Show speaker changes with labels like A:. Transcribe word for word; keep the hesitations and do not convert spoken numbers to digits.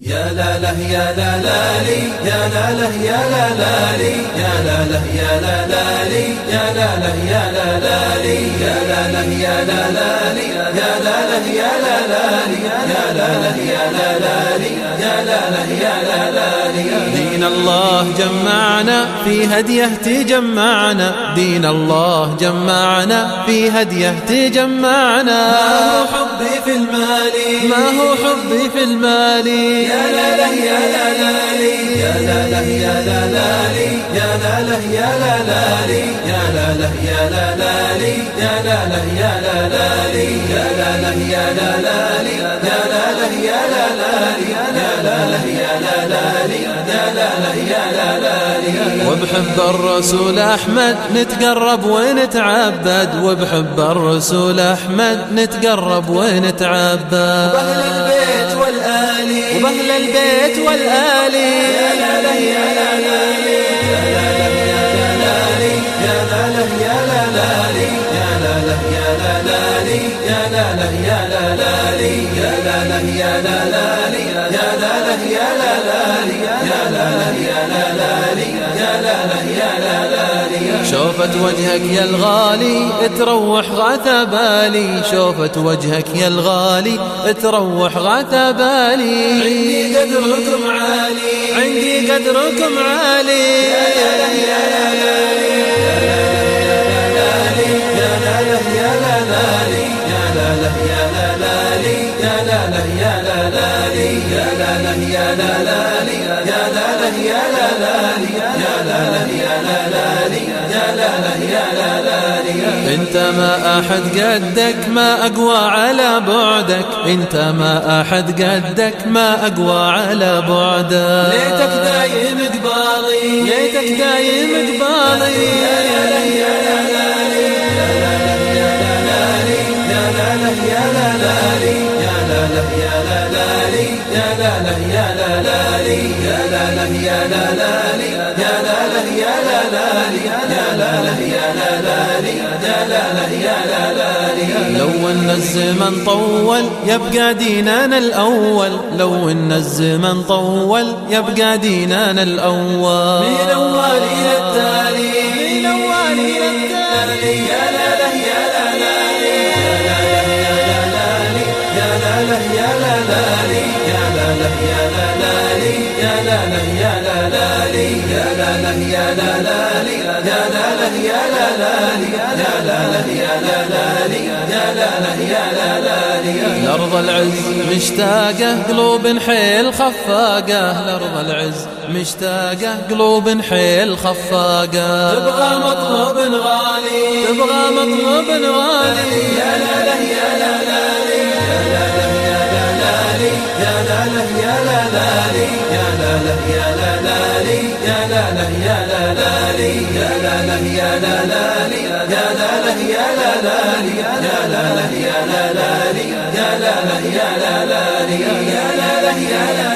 A: يا لا له يا لا لا لي يا لا له يا لا لا لي يا لا له يا لا لا لي يا لا له يا لا لا لي يا لا له يا لا لا لي يا لا له يا لا لا لي يا لا له يا لا لا لي يا لا له يا لا لا لي. دين الله جمعنا في هديه تجمعنا، دين الله جمعنا في هديه تجمعنا. ما هو حبي في المال، ما هو حبي في المال، يا لا له يا لا لا لي يا لا له يا لا لا لي يا لا له يا لا لا لي يا لا له يا لا لا لي يا لا له يا لا لا لي يا لا له يا لا لا لي يا لا له يا لا لا لي يا لا له يا لا لا لي يا لا له يا لا لا لي. وبحب الرسول أحمد نتقرب ونتعبد، وبحب الرسول أحمد نتقرب ونتعبد، وبأهل البيت والآلي وبأهل البيت والآلي يا لا له يا لا لا لي يا لا له يا لا لا لي يا لا له يا لا لا لي يا لا له يا لا لا لي يا لا له يا لا لا لي يا لا له يا لا لا لي يا لا له يا لا لا لي يا لا له يا لا لا لي يا لا له يا لا لا لي. شوفت وجهك يا الغالي تروح غثى بالي، شوفت وجهك يا الغالي تروح غثى بالي. عندي قدركم عالي عندي قدركم عالي يا لا له يا لا لا لي يا لا له يا لا لا لي يا لا له يا لا لا لي يا لا له يا لا لا لي يا لا له يا لا لا لي يا لا له يا لا لا لي يا لا له يا لا لا لي يا لا له يا لا لا لي. انت ما احد قدك ما اقوى على بعدك، انت ما احد قدك ما اقوى على بعدك. ليتك دايم قبالي ليتك دايم قبالي يا لا له يا لا لا لي يا لا له يا لا لا لي يا لا له يا لا لا لي يا لا له يا لا لا لي يا لا له يا لا لا لي يا لا له يا لا لا لي يا لا له يا لا لا لي يا لا له يا لا لا لي يا لا له يا لا لا لي. لو ان الزمن طول يبقى ديننا الأول، لو ان الزمن طول يبقى ديننا الأول. من أول إلى التالي من أول إلى التالي يا لا له يا لا لا لي يا لا له يا لا لا لي يا لا له يا لا لا لي يا لا له يا لا لا لي يا لا له يا لا لا لي يا لا له يا لا لا لي يا لا له يا لا لا لي يا لا له يا لا لا لي يا لا له يا لا لا لي. لأرض العز مشتاقة قلوب حيل خفاقة، لأرض العز مشتاقة قلوب حيل خفاقة. تبغى مطلب غالي تبغى مطلب غالي يا لا له يا لا لا لي يا لا له يا لا لا لي يا لا له يا لا لا لي يا لا له يا لا لا لي يا لا له يا لا لا لي يا لا له يا لا لا لي يا لا له يا لا لا لي يا لا له يا لا لا لي يا لا له يا لا لا لي يا لا له يا لا